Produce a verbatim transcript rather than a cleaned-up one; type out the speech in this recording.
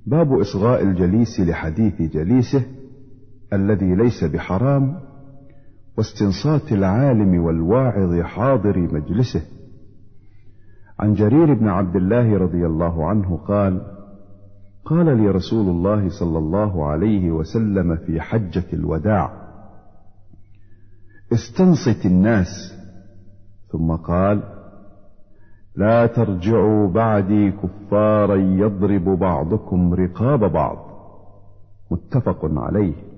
باب إصغاء الجليس لحديث جليسه الذي ليس بحرام، واستنصات العالم والواعظ حاضر مجلسه. عن جرير بن عبد الله رضي الله عنه قال: قال لي رسول الله صلى الله عليه وسلم في حجة الوداع: استنصت الناس. ثم قال: لا ترجعوا بعدي كفارا يضرب بعضكم رقاب بعض. متفق عليه.